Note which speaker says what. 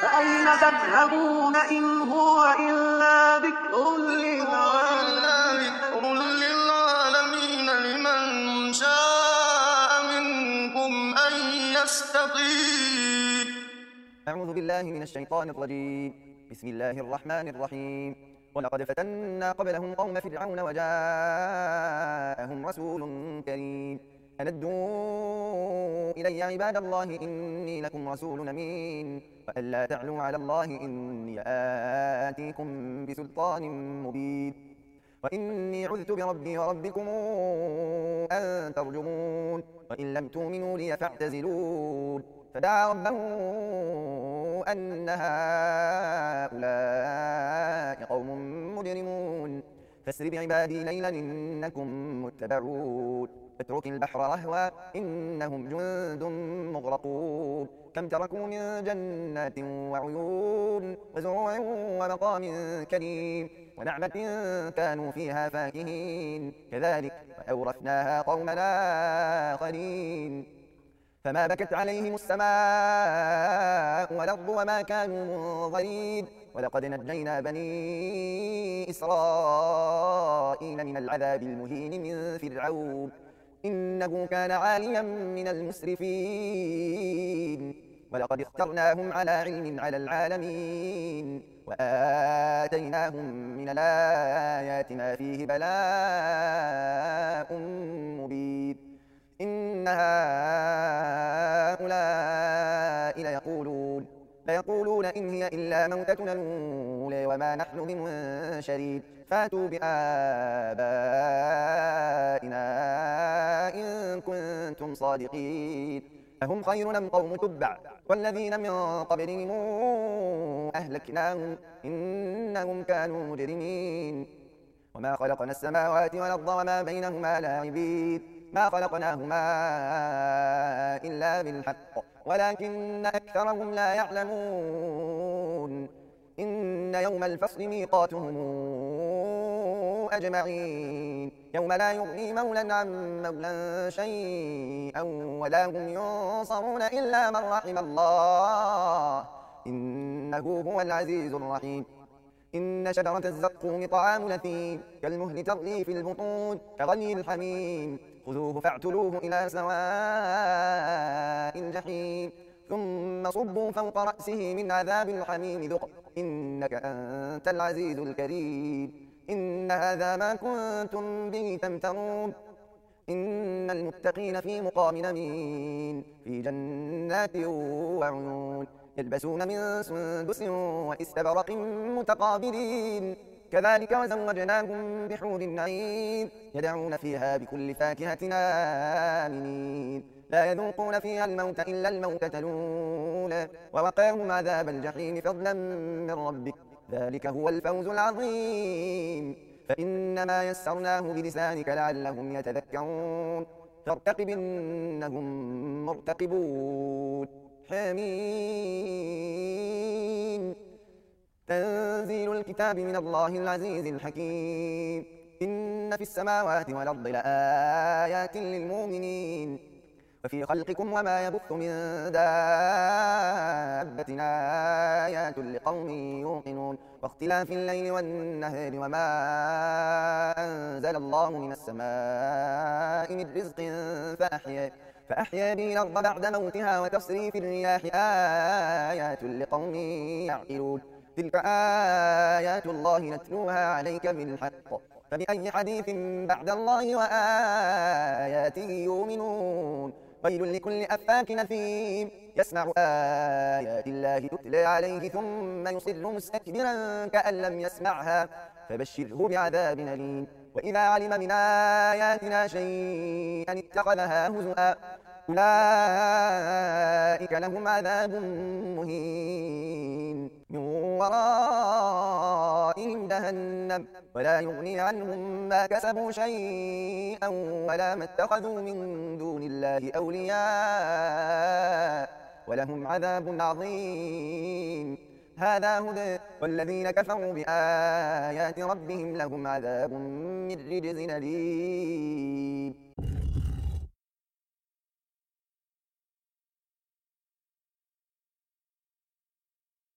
Speaker 1: فأين تذهبون إن هو إلا ذكر للعالمين
Speaker 2: لمن شاء منكم أن يستقيم.
Speaker 3: أعوذ بالله من الشيطان الرجيم. بسم الله الرحمن الرحيم. ولقد فتنا قبلهم قوم فرعون وجاءهم رسول كريم أن أدوا إلي عباد الله إني لكم رسول أمين وألا تعلوا على الله إني آتيكم بسلطان مبين وإني عذت بربي وربكم أن ترجمون وإن لم تؤمنوا لي فاعتزلون فدعا ربه أن هؤلاء قوم مجرمون فاسر بعبادي ليلا إنكم متبعون اترك البحر رهوا إنهم جند مغرقون كم تركوا من جنات وعيون وزروع ومقام كريم ونعمة كانوا فيها فاكهين كذلك وأورثناها قومنا آخرين فما بكت عليهم السماء والأرض وما كانوا منظرين ولقد نجينا بني إسرائيل من العذاب المهين من فرعون إنه كان عاليا من المسرفين ولقد اخترناهم على علم على العالمين وآتيناهم من الآيات ما فيه بلاء مبين إن هؤلاء ليقولون إن هي إلا موتتنا الأولى وما نحن بمنشرين فاتوا بآبائنا إن كنتم صادقين أهم خير أم قوم تبع والذين من قبلهم أهلكناهم إنهم كانوا مجرمين وما خلقنا السماوات والأرض وما بينهما لاعبين ما خلقناهما إلا بالحق ولكن أكثرهم لا يعلمون إن يوم الفصل ميقاتهم أجمعين يوم لا يغني مولى عن مولى شيئا ولا هم ينصرون إلا من رحم الله إنه هو العزيز الرحيم إن شجرة الزقوم طعام أثيم كالمهل تغلي في البطون كغلي الحميم خذوه فاعتلوه إلى سواء الجحيم ثم صبوا فوق رأسه من عذاب الحميم ذق إنك أنت العزيز الكريم إن هذا ما كنتم به تمترون إن المتقين في مقام أمين في جنات وعيون يلبسون من سندس واستبرق متقابلين كذلك وزوجناهم بحور عين يدعون فيها بكل فاكهة آمنين لا يذوقون فيها الموت إلا الموتة الأولى ووقاهم عذاب الجحيم فضلا من ربك ذلك هو الفوز العظيم فإنما يسرناه بلسانك لعلهم يتذكرون فارتقب إنهم مرتقبون حميم تنزيل الكتاب من الله العزيز الحكيم إن في السماوات والأرض لآيات للمؤمنين وفي خلقكم وما يبث من دابة آيات لقوم يوقنون واختلاف الليل والنهار وما أنزل الله من السماء من رزق فأحيا به الأرض بعد موتها وتصريف الرياح آيات لقوم يعقلون تلك آيات الله نتلوها عليك بالحق فبأي حديث بعد الله وآياته يؤمنون ويل لكل أفاك نثيم يسمع آيات الله تتلى عليه ثم يصر مستكبرا كأن لم يسمعها فبشره بعذاب أليم وإذا علم من آياتنا شيئا اتخذها هزؤا أولئك لهم عذاب مهين من ورائهم جهنم ولا يغني عنهم ما كسبوا شيئا ولا ما اتخذوا من دون الله أولياء ولهم عذاب عظيم هذا هدى والذين كفروا بآيات ربهم لهم عذاب من رجز أليم